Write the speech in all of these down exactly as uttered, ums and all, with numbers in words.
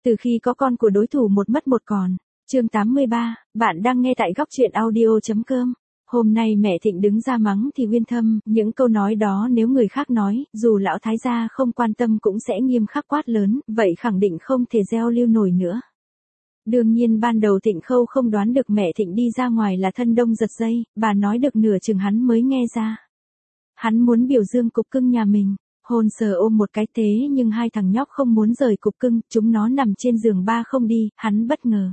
Từ khi có con của đối thủ một mất một còn. Chương tám mươi ba, bạn đang nghe tại góc truyện audio.com. Hôm nay mẹ Thịnh đứng ra mắng thì Uyên Thâm, những câu nói đó nếu người khác nói, dù lão thái gia không quan tâm cũng sẽ nghiêm khắc quát lớn, vậy khẳng định không thể gieo lưu nổi nữa. Đương nhiên ban đầu Thịnh Khâu không đoán được mẹ Thịnh đi ra ngoài là thân đông giật dây, bà nói được nửa chừng hắn mới nghe ra. Hắn muốn biểu dương cục cưng nhà mình, hôn sờ ôm một cái thế nhưng hai thằng nhóc không muốn rời cục cưng, chúng nó nằm trên giường ba không đi, hắn bất ngờ.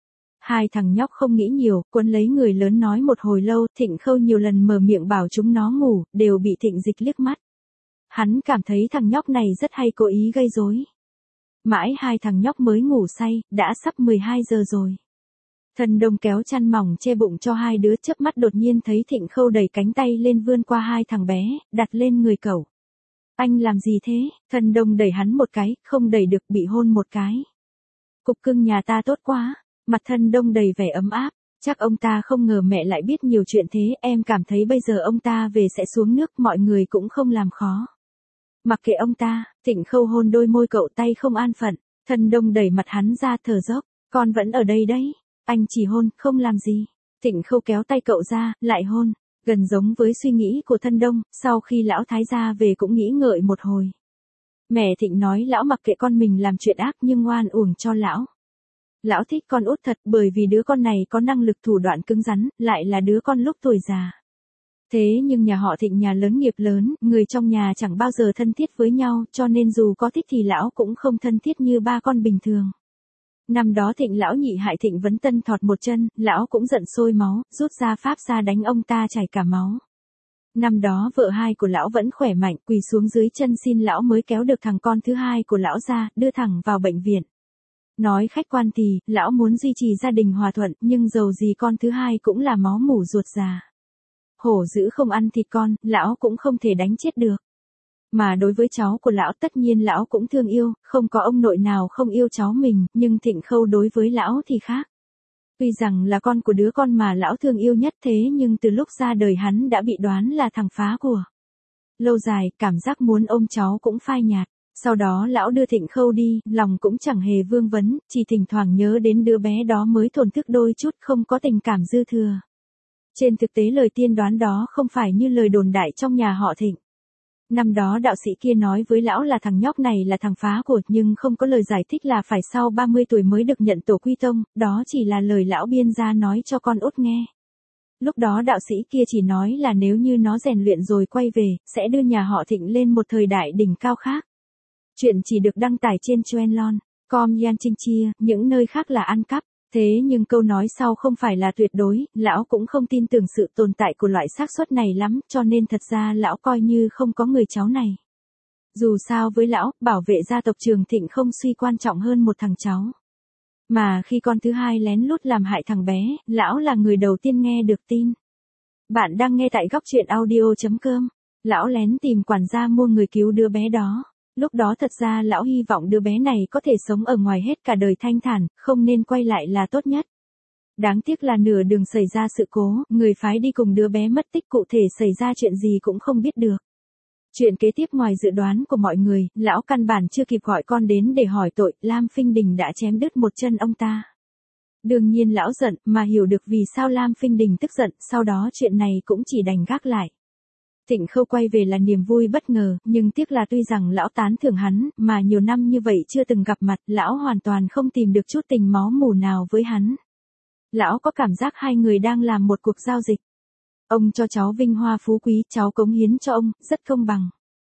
Hai thằng nhóc không nghĩ nhiều, quấn lấy người lớn nói một hồi lâu, Thịnh Khâu nhiều lần mở miệng bảo chúng nó ngủ, đều bị Thịnh Dịch liếc mắt. Hắn cảm thấy thằng nhóc này rất hay cố ý gây rối. Mãi hai thằng nhóc mới ngủ say, đã sắp mười hai giờ rồi. Thần Đông kéo chăn mỏng che bụng cho hai đứa, chớp mắt đột nhiên thấy Thịnh Khâu đẩy cánh tay lên vươn qua hai thằng bé, đặt lên người cậu. Anh làm gì thế? Thần Đông đẩy hắn một cái, không đẩy được bị hôn một cái. Cục cưng nhà ta tốt quá. Mặt Thần Đông đầy vẻ ấm áp, chắc ông ta không ngờ mẹ lại biết nhiều chuyện thế, em cảm thấy bây giờ ông ta về sẽ xuống nước, mọi người cũng không làm khó. Mặc kệ ông ta, Thịnh Khâu hôn đôi môi cậu, tay không an phận, Thần Đông đẩy mặt hắn ra thở dốc, con vẫn ở đây đấy, anh chỉ hôn, không làm gì. Thịnh Khâu kéo tay cậu ra, lại hôn, gần giống với suy nghĩ của Thần Đông, sau khi lão thái gia về cũng nghĩ ngợi một hồi. Mẹ Thịnh nói lão mặc kệ con mình làm chuyện ác nhưng ngoan uổng cho lão. Lão thích con út thật bởi vì đứa con này có năng lực thủ đoạn cứng rắn, lại là đứa con lúc tuổi già. Thế nhưng nhà họ Thịnh nhà lớn nghiệp lớn, người trong nhà chẳng bao giờ thân thiết với nhau, cho nên dù có thích thì lão cũng không thân thiết như ba con bình thường. Năm đó Thịnh lão nhị hại Thịnh Vấn Tân thọt một chân, lão cũng giận sôi máu, rút ra pháp ra đánh ông ta chảy cả máu. Năm đó vợ hai của lão vẫn khỏe mạnh, quỳ xuống dưới chân xin lão mới kéo được thằng con thứ hai của lão ra, đưa thẳng vào bệnh viện. Nói khách quan thì, lão muốn duy trì gia đình hòa thuận, nhưng dầu gì con thứ hai cũng là máu mủ ruột già. Hổ dữ không ăn thịt con, lão cũng không thể đánh chết được. Mà đối với cháu của lão tất nhiên lão cũng thương yêu, không có ông nội nào không yêu cháu mình, nhưng Thịnh Khâu đối với lão thì khác. Tuy rằng là con của đứa con mà lão thương yêu nhất thế nhưng từ lúc ra đời hắn đã bị đoán là thằng phá của. Lâu dài, cảm giác muốn ôm cháu cũng phai nhạt. Sau đó lão đưa Thịnh Khâu đi, lòng cũng chẳng hề vương vấn, chỉ thỉnh thoảng nhớ đến đứa bé đó mới thổn thức đôi chút, không có tình cảm dư thừa. Trên thực tế lời tiên đoán đó không phải như lời đồn đại trong nhà họ Thịnh. Năm đó đạo sĩ kia nói với lão là thằng nhóc này là thằng phá của, nhưng không có lời giải thích là phải sau ba mươi tuổi mới được nhận tổ quy tông, đó chỉ là lời lão biên ra nói cho con út nghe. Lúc đó đạo sĩ kia chỉ nói là nếu như nó rèn luyện rồi quay về, sẽ đưa nhà họ Thịnh lên một thời đại đỉnh cao khác. Chuyện chỉ được đăng tải trên Chuenlon, com Yan Trinh Chia, những nơi khác là ăn cắp. Thế nhưng câu nói sau không phải là tuyệt đối, lão cũng không tin tưởng sự tồn tại của loại xác suất này lắm, cho nên thật ra lão coi như không có người cháu này. Dù sao với lão, bảo vệ gia tộc Trường Thịnh không suy quan trọng hơn một thằng cháu. Mà khi con thứ hai lén lút làm hại thằng bé, lão là người đầu tiên nghe được tin. Bạn đang nghe tại góc truyện audio.com. Lão lén tìm quản gia mua người cứu đứa bé đó. Lúc đó thật ra lão hy vọng đứa bé này có thể sống ở ngoài hết cả đời thanh thản, không nên quay lại là tốt nhất. Đáng tiếc là nửa đường xảy ra sự cố, người phái đi cùng đứa bé mất tích, cụ thể xảy ra chuyện gì cũng không biết được. Chuyện kế tiếp ngoài dự đoán của mọi người, lão căn bản chưa kịp gọi con đến để hỏi tội, Lam Phinh Đình đã chém đứt một chân ông ta. Đương nhiên lão giận, mà hiểu được vì sao Lam Phinh Đình tức giận, sau đó chuyện này cũng chỉ đành gác lại. Thịnh Khâu quay về là niềm vui bất ngờ, nhưng tiếc là tuy rằng lão tán thưởng hắn, mà nhiều năm như vậy chưa từng gặp mặt, lão hoàn toàn không tìm được chút tình máu mủ nào với hắn. Lão có cảm giác hai người đang làm một cuộc giao dịch. Ông cho cháu vinh hoa phú quý, cháu cống hiến cho ông, rất công bằng.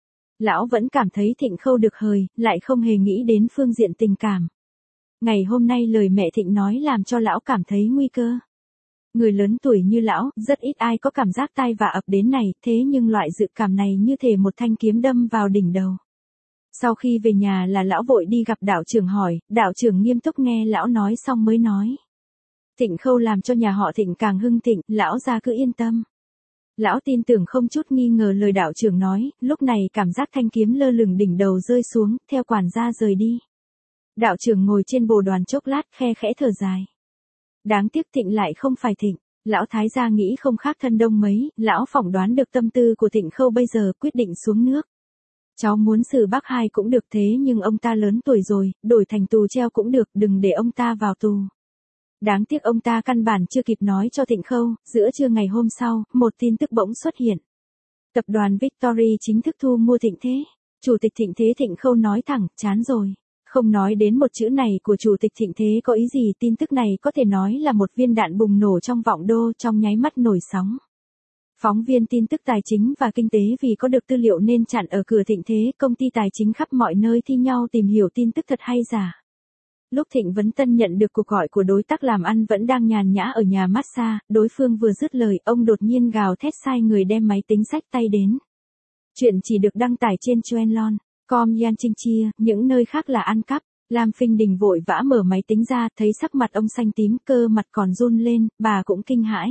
Lão vẫn cảm thấy Thịnh Khâu được hời, lại không hề nghĩ đến phương diện tình cảm. Ngày hôm nay lời mẹ Thịnh nói làm cho lão cảm thấy nguy cơ. Người lớn tuổi như lão, rất ít ai có cảm giác tai vạ ập đến này, thế nhưng loại dự cảm này như thể một thanh kiếm đâm vào đỉnh đầu. Sau khi về nhà là lão vội đi gặp đạo trưởng hỏi, đạo trưởng nghiêm túc nghe lão nói xong mới nói. Thịnh Khâu làm cho nhà họ Thịnh càng hưng thịnh, lão gia cứ yên tâm. Lão tin tưởng không chút nghi ngờ lời đạo trưởng nói, lúc này cảm giác thanh kiếm lơ lửng đỉnh đầu rơi xuống, theo quản gia rời đi. Đạo trưởng ngồi trên bồ đoàn chốc lát, khe khẽ thở dài. Đáng tiếc Thịnh lại không phải Thịnh. Lão thái gia nghĩ không khác Thân Đông mấy, lão phỏng đoán được tâm tư của Thịnh Khâu bây giờ, quyết định xuống nước. Cháu muốn xử bác hai cũng được thế nhưng ông ta lớn tuổi rồi, đổi thành tù treo cũng được, đừng để ông ta vào tù. Đáng tiếc ông ta căn bản chưa kịp nói cho Thịnh Khâu, giữa trưa ngày hôm sau, một tin tức bỗng xuất hiện. Tập đoàn Victory chính thức thu mua Thịnh Thế. Chủ tịch Thịnh Thế Thịnh Khâu nói thẳng, chán rồi. Không nói đến một chữ này của chủ tịch Thịnh Thế có ý gì, tin tức này có thể nói là một viên đạn bùng nổ trong vọng đô, trong nháy mắt nổi sóng. Phóng viên tin tức tài chính và kinh tế vì có được tư liệu nên chặn ở cửa Thịnh Thế, công ty tài chính khắp mọi nơi thi nhau tìm hiểu tin tức thật hay giả. Lúc Thịnh Vấn Tân nhận được cuộc gọi của đối tác làm ăn vẫn đang nhàn nhã ở nhà massage, đối phương vừa dứt lời, ông đột nhiên gào thét sai người đem máy tính xách tay đến. Chuyện chỉ được đăng tải trên Chuenlon, com Yan Trinh Chia, những nơi khác là ăn cắp. Lam Phinh Đình vội vã mở máy tính ra, thấy sắc mặt ông xanh tím, cơ mặt còn run lên, bà cũng kinh hãi.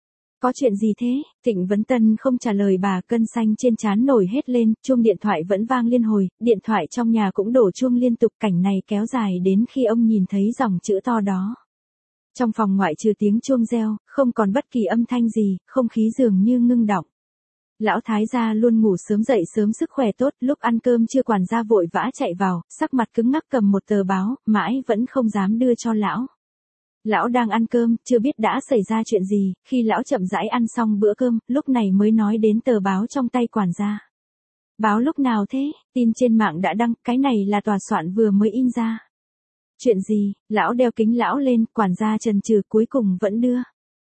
Có chuyện gì thế? Thịnh Vấn Tân không trả lời bà, cân xanh trên trán nổi hết lên, chuông điện thoại vẫn vang liên hồi, điện thoại trong nhà cũng đổ chuông liên tục, cảnh này kéo dài đến khi ông nhìn thấy dòng chữ to đó. Trong phòng ngoại trừ tiếng chuông reo, không còn bất kỳ âm thanh gì, không khí dường như ngưng đọng. Lão thái gia luôn ngủ sớm dậy sớm sức khỏe tốt, lúc ăn cơm trưa quản gia vội vã chạy vào, sắc mặt cứng ngắc cầm một tờ báo, mãi vẫn không dám đưa cho lão. Lão đang ăn cơm, chưa biết đã xảy ra chuyện gì, khi lão chậm rãi ăn xong bữa cơm, lúc này mới nói đến tờ báo trong tay quản gia. Báo lúc nào thế? Tin trên mạng đã đăng, cái này là tòa soạn vừa mới in ra. Chuyện gì? Lão đeo kính lão lên, quản gia chần chừ cuối cùng vẫn đưa.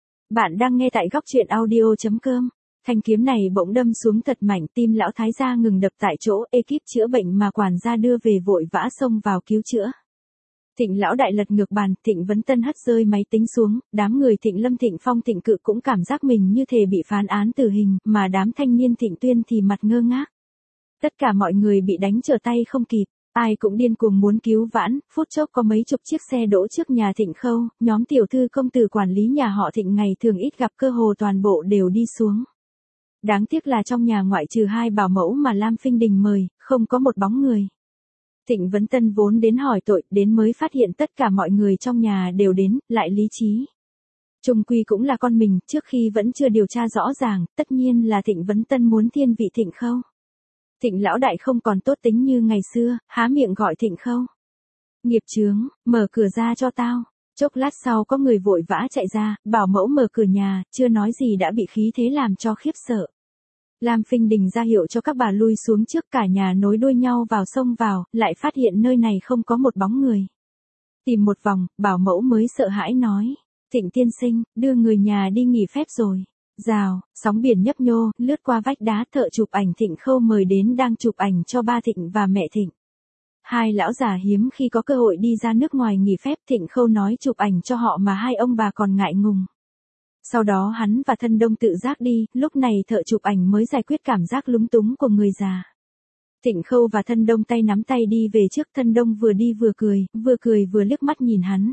Bạn đang nghe tại góc truyện audio chấm com. Thanh kiếm này bỗng đâm xuống thật mạnh, tim lão thái gia ngừng đập tại chỗ, ekip chữa bệnh mà quản gia đưa về vội vã xông vào cứu chữa. Thịnh lão đại lật ngược bàn, Thịnh Vấn Tân hất rơi máy tính xuống, đám người Thịnh Lâm Thịnh Phong Thịnh Cự cũng cảm giác mình như thể bị phán án tử hình, mà đám thanh niên Thịnh Tuyên thì mặt ngơ ngác. Tất cả mọi người bị đánh trở tay không kịp, ai cũng điên cuồng muốn cứu vãn, phút chốc có mấy chục chiếc xe đỗ trước nhà Thịnh Khâu, nhóm tiểu thư công tử quản lý nhà họ Thịnh ngày thường ít gặp cơ hồ toàn bộ đều đi xuống. Đáng tiếc là trong nhà ngoại trừ hai bảo mẫu mà Lam Phinh Đình mời, không có một bóng người. Thịnh Vấn Tân vốn đến hỏi tội, đến mới phát hiện tất cả mọi người trong nhà đều đến, lại lý trí. Trung quy cũng là con mình, trước khi vẫn chưa điều tra rõ ràng, tất nhiên là Thịnh Vấn Tân muốn thiên vị Thịnh Khâu. Thịnh lão đại không còn tốt tính như ngày xưa, há miệng gọi Thịnh Khâu. Nghiệp chướng, mở cửa ra cho tao. Chốc lát sau có người vội vã chạy ra, bảo mẫu mở cửa nhà, chưa nói gì đã bị khí thế làm cho khiếp sợ. Lam Phinh Đình ra hiệu cho các bà lui xuống trước, cả nhà nối đuôi nhau vào xông vào, lại phát hiện nơi này không có một bóng người. Tìm một vòng, bảo mẫu mới sợ hãi nói. Thịnh tiên sinh, đưa người nhà đi nghỉ phép rồi. Rào, sóng biển nhấp nhô, lướt qua vách đá, thợ chụp ảnh Thịnh Khâu mời đến đang chụp ảnh cho ba Thịnh và mẹ Thịnh. Hai lão già hiếm khi có cơ hội đi ra nước ngoài nghỉ phép, Thịnh Khâu nói chụp ảnh cho họ mà hai ông bà còn ngại ngùng. Sau đó hắn và Thân Đông tự giác đi, lúc này thợ chụp ảnh mới giải quyết cảm giác lúng túng của người già. Thịnh Khâu và Thân Đông tay nắm tay đi về trước, Thân Đông vừa đi vừa cười, vừa cười vừa liếc mắt nhìn hắn.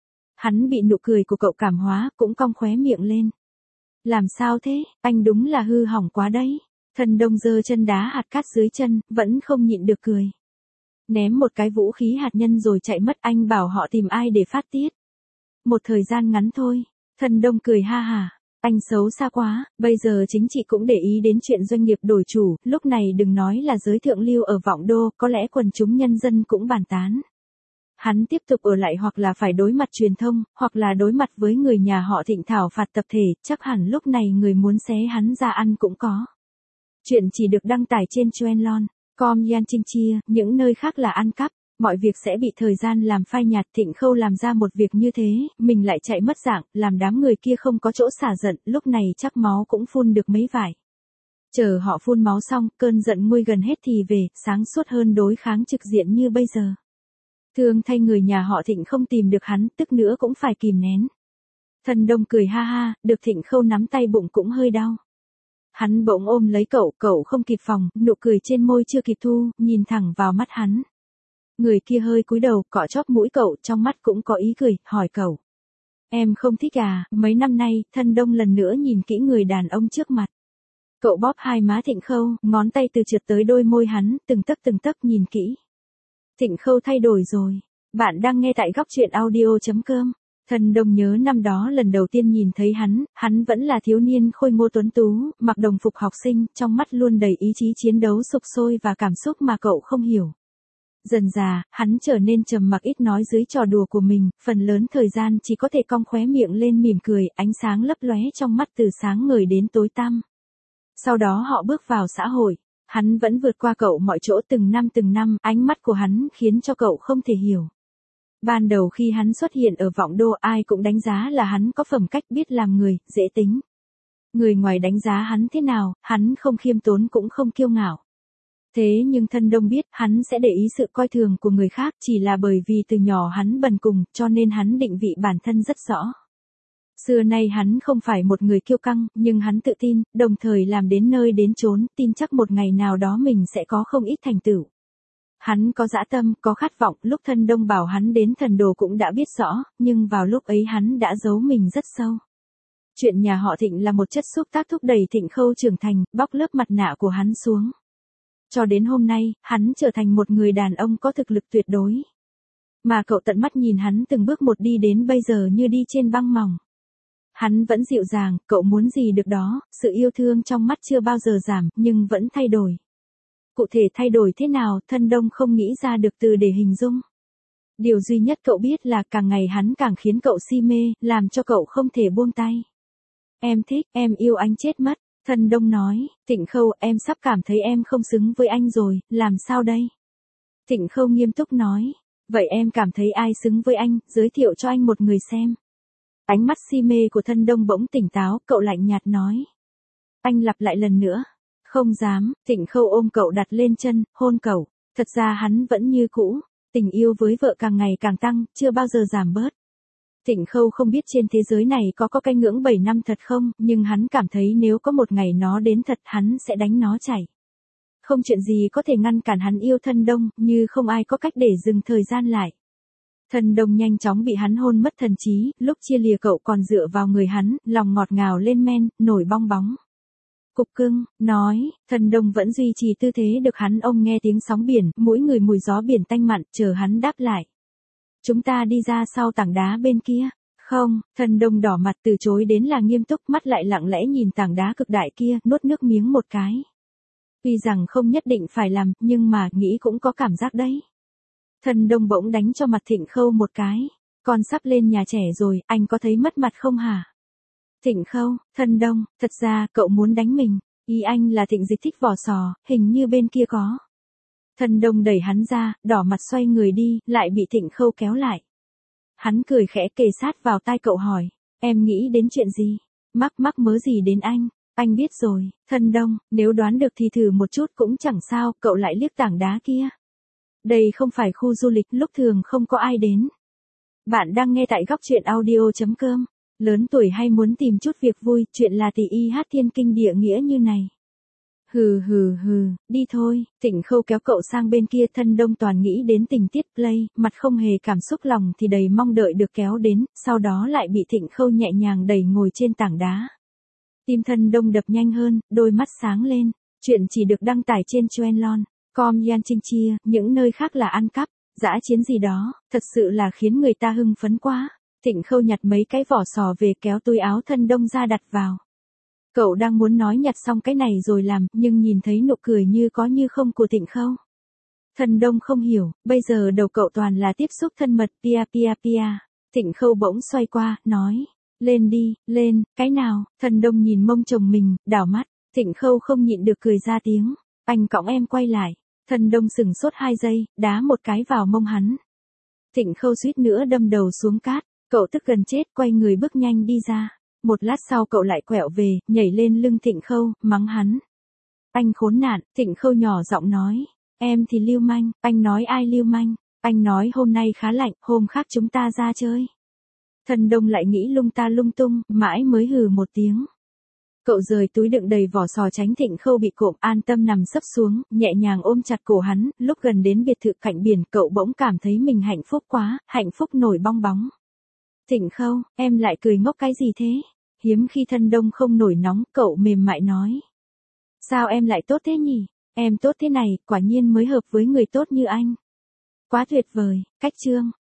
Hắn bị nụ cười của cậu cảm hóa, cũng cong khóe miệng lên. Làm sao thế, anh đúng là hư hỏng quá đấy. Thân Đông giơ chân đá hạt cát dưới chân, vẫn không nhịn được cười. Ném một cái vũ khí hạt nhân rồi chạy mất, anh bảo họ tìm ai để phát tiết. Một thời gian ngắn thôi. Thân Đông cười ha hả. Anh xấu xa quá, bây giờ chính trị cũng để ý đến chuyện doanh nghiệp đổi chủ, lúc này đừng nói là giới thượng lưu ở Vọng Đô, có lẽ quần chúng nhân dân cũng bàn tán. Hắn tiếp tục ở lại hoặc là phải đối mặt truyền thông, hoặc là đối mặt với người nhà họ Thịnh thảo phạt tập thể, chắc hẳn lúc này người muốn xé hắn ra ăn cũng có. Chuyện chỉ được đăng tải trên Chuenlon, com Yan Trinh Chia, những nơi khác là ăn cắp. Mọi việc sẽ bị thời gian làm phai nhạt. Thịnh Khâu làm ra một việc như thế, mình lại chạy mất dạng, làm đám người kia không có chỗ xả giận, lúc này chắc máu cũng phun được mấy vải. Chờ họ phun máu xong, cơn giận nguôi gần hết thì về, sáng suốt hơn đối kháng trực diện như bây giờ. Thương thay người nhà họ Thịnh không tìm được hắn, tức nữa cũng phải kìm nén. Thân Đông cười ha ha, được Thịnh Khâu nắm tay bụng cũng hơi đau. Hắn bỗng ôm lấy cậu, cậu không kịp phòng, nụ cười trên môi chưa kịp thu, nhìn thẳng vào mắt hắn. Người kia hơi cúi đầu, cọ chóp mũi cậu, trong mắt cũng có ý cười, hỏi cậu. Em không thích à, mấy năm nay, Thân Đông lần nữa nhìn kỹ người đàn ông trước mặt. Cậu bóp hai má Thịnh Khâu, ngón tay từ trượt tới đôi môi hắn, từng tấc từng tấc nhìn kỹ. Thịnh Khâu thay đổi rồi. Bạn đang nghe tại góc truyện audio chấm com. Thần Đông nhớ năm đó lần đầu tiên nhìn thấy hắn, hắn vẫn là thiếu niên khôi ngô tuấn tú, mặc đồng phục học sinh, trong mắt luôn đầy ý chí chiến đấu sục sôi và cảm xúc mà cậu không hiểu. Dần dà, hắn trở nên trầm mặc ít nói dưới trò đùa của mình, phần lớn thời gian chỉ có thể cong khóe miệng lên mỉm cười, ánh sáng lấp lóe trong mắt từ sáng ngời đến tối tăm. Sau đó họ bước vào xã hội, hắn vẫn vượt qua cậu mọi chỗ từng năm từng năm, ánh mắt của hắn khiến cho cậu không thể hiểu. Ban đầu khi hắn xuất hiện ở Vọng Đô, ai cũng đánh giá là hắn có phẩm cách, biết làm người, dễ tính. Người ngoài đánh giá hắn thế nào, hắn không khiêm tốn cũng không kiêu ngạo. Thế nhưng Thân Đông biết hắn sẽ để ý sự coi thường của người khác, chỉ là bởi vì từ nhỏ hắn bần cùng, cho nên hắn định vị bản thân rất rõ. Xưa nay hắn không phải một người kiêu căng, nhưng hắn tự tin, đồng thời làm đến nơi đến chốn, tin chắc một ngày nào đó mình sẽ có không ít thành tựu. Hắn có dã tâm, có khát vọng, lúc Thân Đông bảo hắn đến thần đồ cũng đã biết rõ, nhưng vào lúc ấy hắn đã giấu mình rất sâu. Chuyện nhà họ Thịnh là một chất xúc tác thúc đẩy Thịnh Khâu trưởng thành, bóc lớp mặt nạ của hắn xuống. Cho đến hôm nay, hắn trở thành một người đàn ông có thực lực tuyệt đối. Mà cậu tận mắt nhìn hắn từng bước một đi đến bây giờ như đi trên băng mỏng. Hắn vẫn dịu dàng, cậu muốn gì được đó, sự yêu thương trong mắt chưa bao giờ giảm, nhưng vẫn thay đổi. Cụ thể thay đổi thế nào, Thân Đông không nghĩ ra được từ để hình dung. Điều duy nhất cậu biết là càng ngày hắn càng khiến cậu si mê, làm cho cậu không thể buông tay. Em thích, em yêu anh chết mất. Thân Đông nói, Thịnh Khâu, em sắp cảm thấy em không xứng với anh rồi, làm sao đây? Thịnh Khâu nghiêm túc nói, vậy em cảm thấy ai xứng với anh, giới thiệu cho anh một người xem. Ánh mắt si mê của Thân Đông bỗng tỉnh táo, cậu lạnh nhạt nói. Anh lặp lại lần nữa. Không dám, Thịnh Khâu ôm cậu đặt lên chân, hôn cậu. Thật ra hắn vẫn như cũ, tình yêu với vợ càng ngày càng tăng, chưa bao giờ giảm bớt. Thịnh Khâu không biết trên thế giới này có có cái ngưỡng bảy năm thật không, nhưng hắn cảm thấy nếu có một ngày nó đến thật hắn sẽ đánh nó chảy. Không chuyện gì có thể ngăn cản hắn yêu Thân Đông, như không ai có cách để dừng thời gian lại. Thân Đông nhanh chóng bị hắn hôn mất thần trí, lúc chia lìa cậu còn dựa vào người hắn, lòng ngọt ngào lên men, nổi bong bóng. Cục cưng, nói, Thân Đông vẫn duy trì tư thế được hắn ôm, nghe tiếng sóng biển, mỗi người mùi gió biển tanh mặn, chờ hắn đáp lại. Chúng ta đi ra sau tảng đá bên kia. Không, Thân Đông đỏ mặt từ chối đến là nghiêm túc, mắt lại lặng lẽ nhìn tảng đá cực đại kia, nuốt nước miếng một cái. Tuy rằng không nhất định phải làm, nhưng mà nghĩ cũng có cảm giác đấy. Thân Đông bỗng đánh cho mặt Thịnh Khâu một cái. Con sắp lên nhà trẻ rồi, anh có thấy mất mặt không hả? Thịnh Khâu, Thân Đông, thật ra cậu muốn đánh mình. Ý anh là Thịnh Dịch thích vỏ sò, hình như bên kia có. Thân Đông đẩy hắn ra, đỏ mặt xoay người đi, lại bị Thịnh Khâu kéo lại. Hắn cười khẽ kề sát vào tai cậu hỏi, em nghĩ đến chuyện gì? Mắc mắc mớ gì đến anh? Anh biết rồi, Thân Đông, nếu đoán được thì thử một chút cũng chẳng sao, cậu lại liếc tảng đá kia. Đây không phải khu du lịch, lúc thường không có ai đến. Bạn đang nghe tại góc truyện audio chấm com. Lớn tuổi hay muốn tìm chút việc vui, chuyện là tỷ y hát thiên kinh địa nghĩa như này. Hừ hừ hừ, đi thôi. Thịnh Khâu kéo cậu sang bên kia. Thân Đông toàn nghĩ đến tình tiết play, mặt không hề cảm xúc, lòng thì đầy mong đợi được kéo đến, sau đó lại bị Thịnh Khâu nhẹ nhàng đẩy ngồi trên tảng đá. Tim Thân Đông đập nhanh hơn, đôi mắt sáng lên. Chuyện chỉ được đăng tải trên Chuenlon, com Yan Trinh Chia, những nơi khác là ăn cắp, dã chiến gì đó, thật sự là khiến người ta hưng phấn quá. Thịnh Khâu nhặt mấy cái vỏ sò về, kéo túi áo Thân Đông ra đặt vào. Cậu đang muốn nói nhặt xong cái này rồi làm, nhưng nhìn thấy nụ cười như có như không của Thịnh Khâu. Thân Đông không hiểu, bây giờ đầu cậu toàn là tiếp xúc thân mật, pia pia pia. Thịnh Khâu bỗng xoay qua, nói, lên đi, lên, cái nào? Thân Đông nhìn mông chồng mình, đảo mắt. Thịnh Khâu không nhịn được cười ra tiếng, anh cõng em quay lại. Thân Đông sừng sốt hai giây, đá một cái vào mông hắn. Thịnh Khâu suýt nữa đâm đầu xuống cát, cậu tức gần chết, quay người bước nhanh đi ra. Một lát sau cậu lại quẹo về, nhảy lên lưng Thịnh Khâu, mắng hắn. Anh khốn nạn, Thịnh Khâu nhỏ giọng nói. Em thì lưu manh, anh nói ai lưu manh? Anh nói hôm nay khá lạnh, hôm khác chúng ta ra chơi. Thân Đông lại nghĩ lung ta lung tung, mãi mới hừ một tiếng. Cậu rời túi đựng đầy vỏ sò tránh Thịnh Khâu bị cộm, an tâm nằm sấp xuống, nhẹ nhàng ôm chặt cổ hắn. Lúc gần đến biệt thự cạnh biển, cậu bỗng cảm thấy mình hạnh phúc quá, hạnh phúc nổi bong bóng. Thịnh Khâu, em lại cười ngốc cái gì thế? Hiếm khi Thân Đông không nổi nóng, cậu mềm mại nói. Sao em lại tốt thế nhỉ? Em tốt thế này, quả nhiên mới hợp với người tốt như anh. Quá tuyệt vời, cách chương.